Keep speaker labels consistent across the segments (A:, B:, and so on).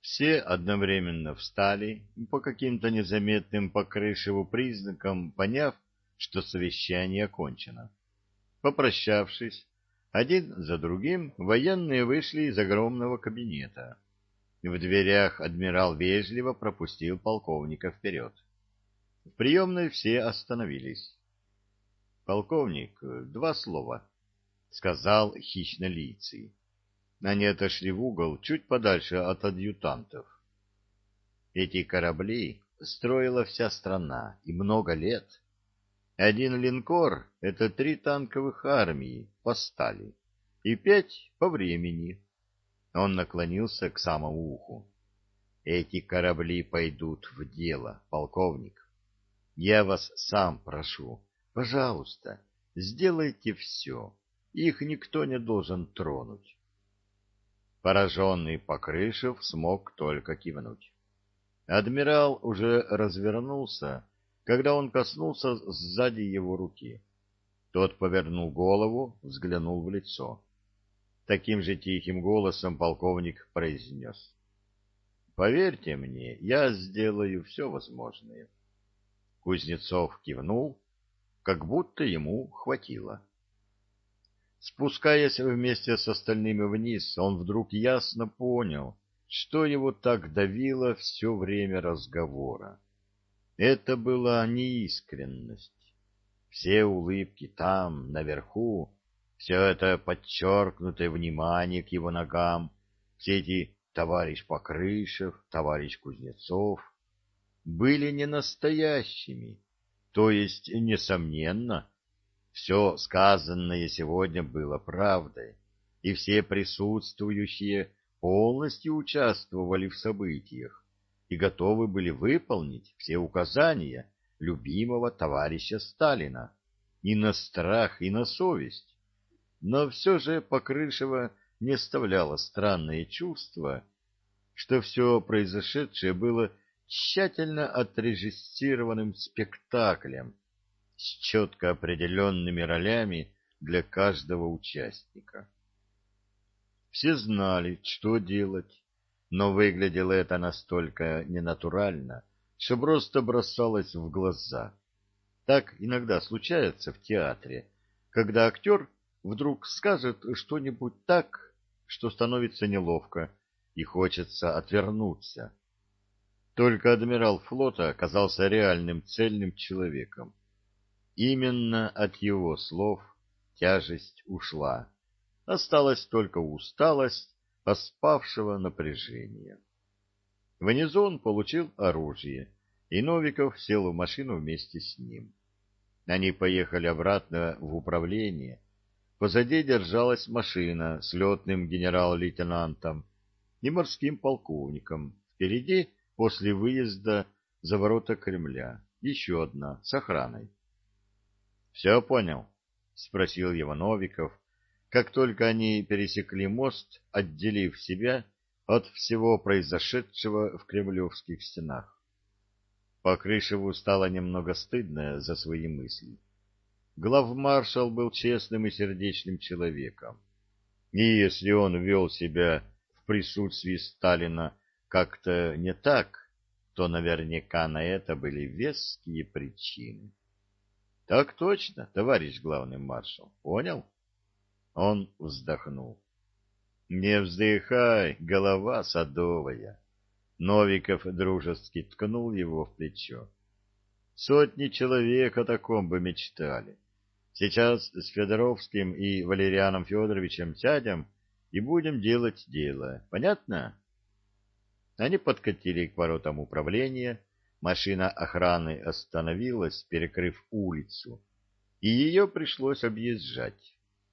A: Все одновременно встали, по каким-то незаметным Покрышеву признакам, поняв, что совещание окончено. Попрощавшись, один за другим, военные вышли из огромного кабинета. В дверях адмирал вежливо пропустил полковника вперед. В приемной все остановились. — Полковник, два слова, — сказал хищнолицый. Они отошли в угол, чуть подальше от адъютантов. Эти корабли строила вся страна, и много лет. Один линкор — это 3 танковых армии по стали, и 5 по времени. Он наклонился к самому уху. Эти корабли пойдут в дело, полковник. Я вас сам прошу, пожалуйста, сделайте все. Их никто не должен тронуть. Пораженный Покрышев смог только кивнуть. Адмирал уже развернулся, когда он коснулся сзади его руки. Тот повернул голову, взглянул в лицо. Таким же тихим голосом полковник произнес: «Поверьте мне, я сделаю все возможное». Кузнецов кивнул, как будто ему хватило. Спускаясь вместе с остальными вниз, он вдруг ясно понял, что его так давило все время разговора. Это была неискренность. Все улыбки там, наверху, все это подчеркнутое внимание к его ногам, все эти товарищ Покрышев, товарищ Кузнецов, были не настоящими, то есть, несомненно, все сказанное сегодня было правдой, и все присутствующие полностью участвовали в событиях и готовы были выполнить все указания любимого товарища Сталина и на страх, и на совесть. Но все же Покрышева не оставляло странное чувство, что все произошедшее было тщательно отрежиссированным спектаклем, с четко определенными ролями для каждого участника. Все знали, что делать, но выглядело это настолько ненатурально, что просто бросалось в глаза. Так иногда случается в театре, когда актер вдруг скажет что-нибудь так, что становится неловко и хочется отвернуться. Только адмирал флота оказался реальным цельным человеком. Именно от его слов тяжесть ушла. Осталась только усталость оспавшего напряжения. Внизу он получил оружие, и Новиков сел в машину вместе с ним. Они поехали обратно в управление. Позади держалась машина с летным генерал-лейтенантом и морским полковником. Впереди, после выезда за ворота Кремля, еще одна с охраной. «Все понял?» — спросил его Новиков, как только они пересекли мост, отделив себя от всего произошедшего в кремлевских стенах. Покрышеву стало немного стыдно за свои мысли. Главмаршал был честным и сердечным человеком, и если он вел себя в присутствии Сталина как-то не так, то наверняка на это были веские причины. — Так точно, товарищ главный маршал, понял? Он вздохнул. — Не вздыхай, голова садовая. Новиков дружески ткнул его в плечо. Сотни человек о таком бы мечтали. Сейчас с Федоровским и Валерианом Федоровичем сядем и будем делать дело. Понятно? Они подкатили к воротам управления. Машина охраны остановилась, перекрыв улицу, и ее пришлось объезжать.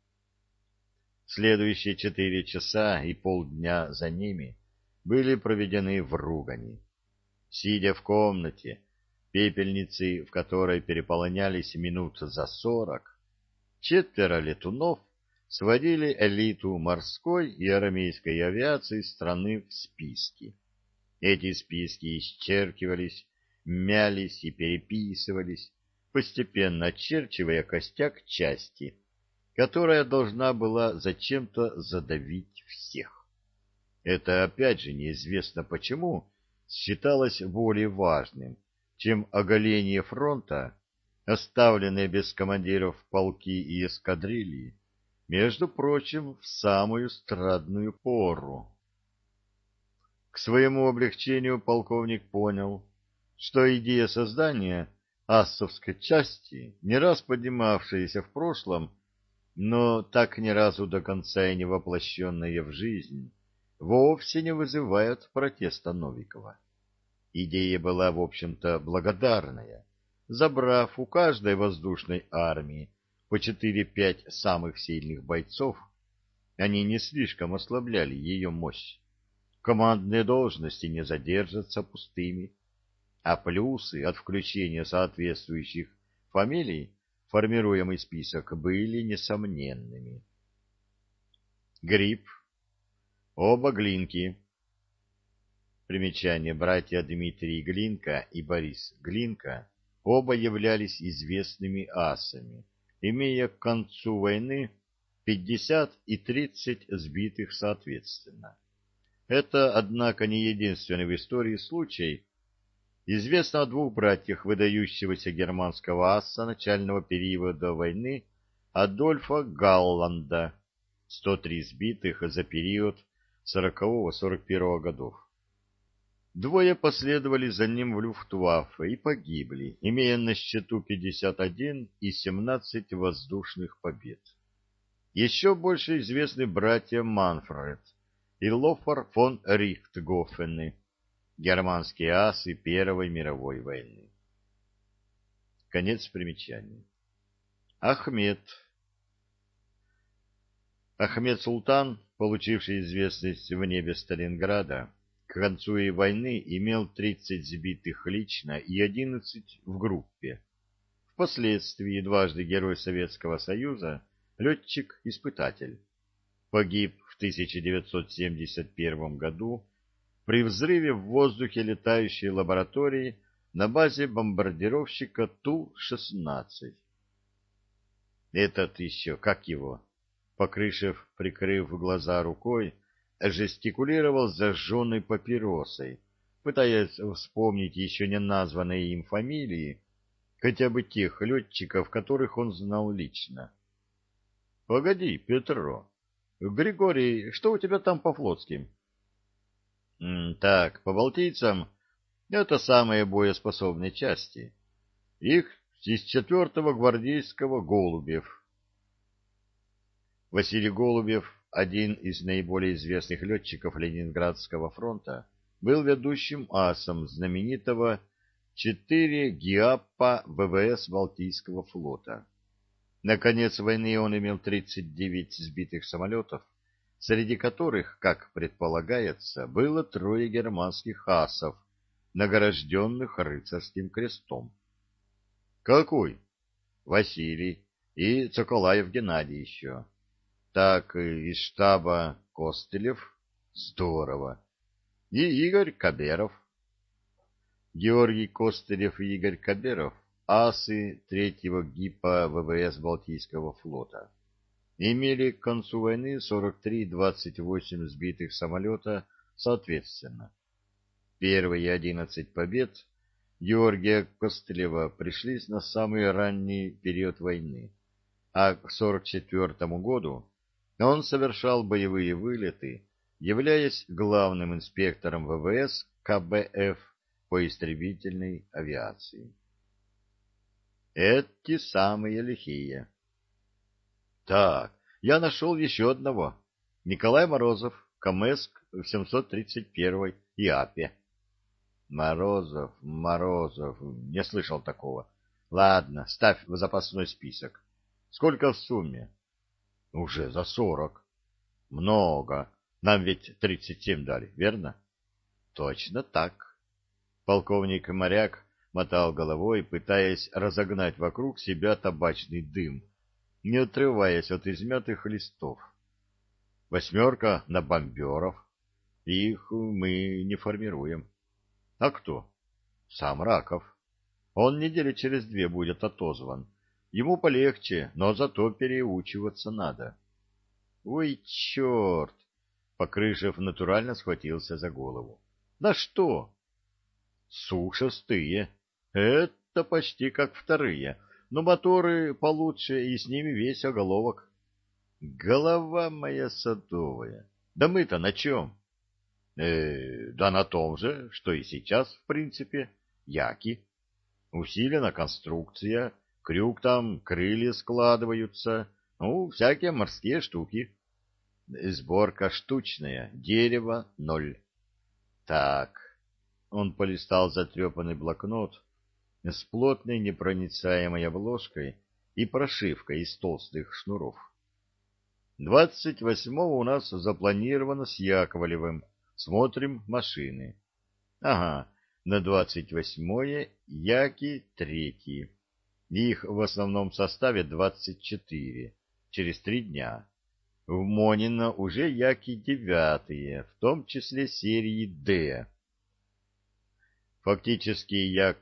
A: Следующие 4 часа и полдня за ними были проведены в ругани. Сидя в комнате, пепельницы в которой переполнялись минут за 40, 4 летунов сводили элиту морской и армейской авиации страны в списки. Эти списки исчеркивались, мялись и переписывались, постепенно очерчивая костяк части, которая должна была зачем-то задавить всех. Это, опять же, неизвестно почему, считалось более важным, чем оголение фронта, оставленные без командиров полки и эскадрильи, между прочим, в самую страдную пору. К своему облегчению полковник понял, что идея создания ассовской части, не раз поднимавшаяся в прошлом, но так ни разу до конца и не воплощенная в жизнь, вовсе не вызывает протеста Новикова. Идея была, в общем-то, благодарная. Забрав у каждой воздушной армии по 4-5 самых сильных бойцов, они не слишком ослабляли ее мощь. Командные должности не задержатся пустыми, а плюсы от включения соответствующих фамилий в формируемый список были несомненными. Гриб. Оба Глинки. Примечание: братья Дмитрий Глинка и Борис Глинка оба являлись известными асами, имея к концу войны 50 и 30 сбитых соответственно. Это, однако, не единственный в истории случай. Известно о двух братьях выдающегося германского аса начального периода войны Адольфа Галланда, 103 сбитых за период 40-41 годов. Двое последовали за ним в Люфтваффе и погибли, имея на счету 51 и 17 воздушных побед. Еще больше известны братья Манфред и Лофар фон Рихтгофены, германские асы Первой мировой войны. Конец примечания. Ахмед Султан, получивший известность в небе Сталинграда, к концу и войны имел 30 сбитых лично и 11 в группе. Впоследствии дважды Герой Советского Союза, летчик-испытатель. Погиб в 1971 году при взрыве в воздухе летающей лаборатории на базе бомбардировщика Ту-16. Этот еще, как его, Покрышев, прикрыв глаза рукой, жестикулировал зажженной папиросой, пытаясь вспомнить еще не названные им фамилии, хотя бы тех летчиков, которых он знал лично. — Погоди, Петро. Григорий, что у тебя там по флотским? — Так, по балтийцам это самые боеспособные части. Их из 4-го гвардейского Голубев. Василий Голубев, один из наиболее известных летчиков Ленинградского фронта, был ведущим асом знаменитого 4 ГИАПа ВВС Балтийского флота. На конец войны он имел 39 сбитых самолетов, среди которых, как предполагается, было 3 германских асов, награжденных рыцарским крестом. Какой? Василий и Цоколаев Геннадий еще. Так, из штаба Костылев. Здорово. И Игорь Каберов. Георгий Костылев и Игорь Каберов — асы 3-го ГИПа ВВС Балтийского флота. Имели к концу войны 43 и 28 сбитых самолета соответственно. Первые 11 побед Георгия Костылева пришлись на самый ранний период войны, а к 1944 году он совершал боевые вылеты, являясь главным инспектором ВВС КБФ по истребительной авиации. Эти самые лихие. Так, я нашел еще одного. Николай Морозов, КМСК в 731-й ИАПе. Морозов, не слышал такого. Ладно, ставь в запасной список. Сколько в сумме? Уже за 40. Много. Нам ведь 37 дали, верно? Точно так. Полковник Моряк мотал головой, пытаясь разогнать вокруг себя табачный дым, не отрываясь от измятых листов. 8 на бомберов. Их мы не формируем. А кто? Сам Раков. Он недели через 2 будет отозван. Ему полегче, но зато переучиваться надо. Ой, черт! Покрышев натурально схватился за голову. Да что? Сушастые. Это почти как вторые, но моторы получше, и с ними весь оголовок. Голова моя садовая. Да мы-то на чем? Да на том же, что и сейчас, в принципе. Яки. Усилена конструкция, крюк там, крылья складываются, ну, всякие морские штуки. Сборка штучная, дерево ноль. Так, он полистал затрепанный блокнот с плотной непроницаемой обложкой и прошивкой из толстых шнуров. 28-го у нас запланировано с Яковлевым. Смотрим машины. Ага, на 28-е Яки третьи. Их в основном составе 24, через 3 дня. В Монино уже Яки девятые, в том числе серии «Д». Фактически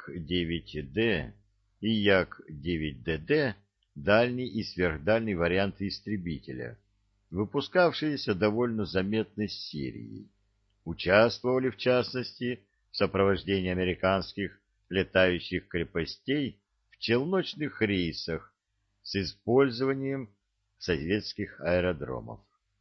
A: Як-9Д и Як-9ДД — дальний и сверхдальний варианты истребителя, выпускавшиеся довольно заметной серией. Участвовали, в частности, в сопровождении американских летающих крепостей в челночных рейсах с использованием советских аэродромов.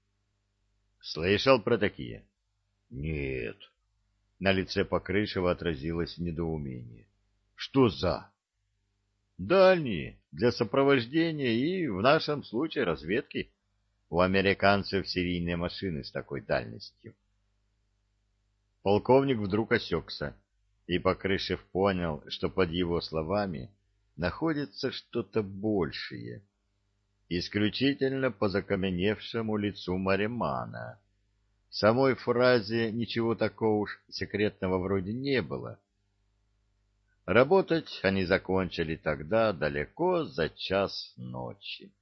A: Слышал про такие? Нет. На лице Покрышева отразилось недоумение. Что за? Дальние, для сопровождения и, в нашем случае, разведки. У американцев серийные машины с такой дальностью. Полковник вдруг осекся, и Покрышев понял, что под его словами находится что-то большее. Исключительно по закаменевшему лицу Маремана. В самой фразе ничего такого уж секретного вроде не было. Работать они закончили тогда далеко за час ночи.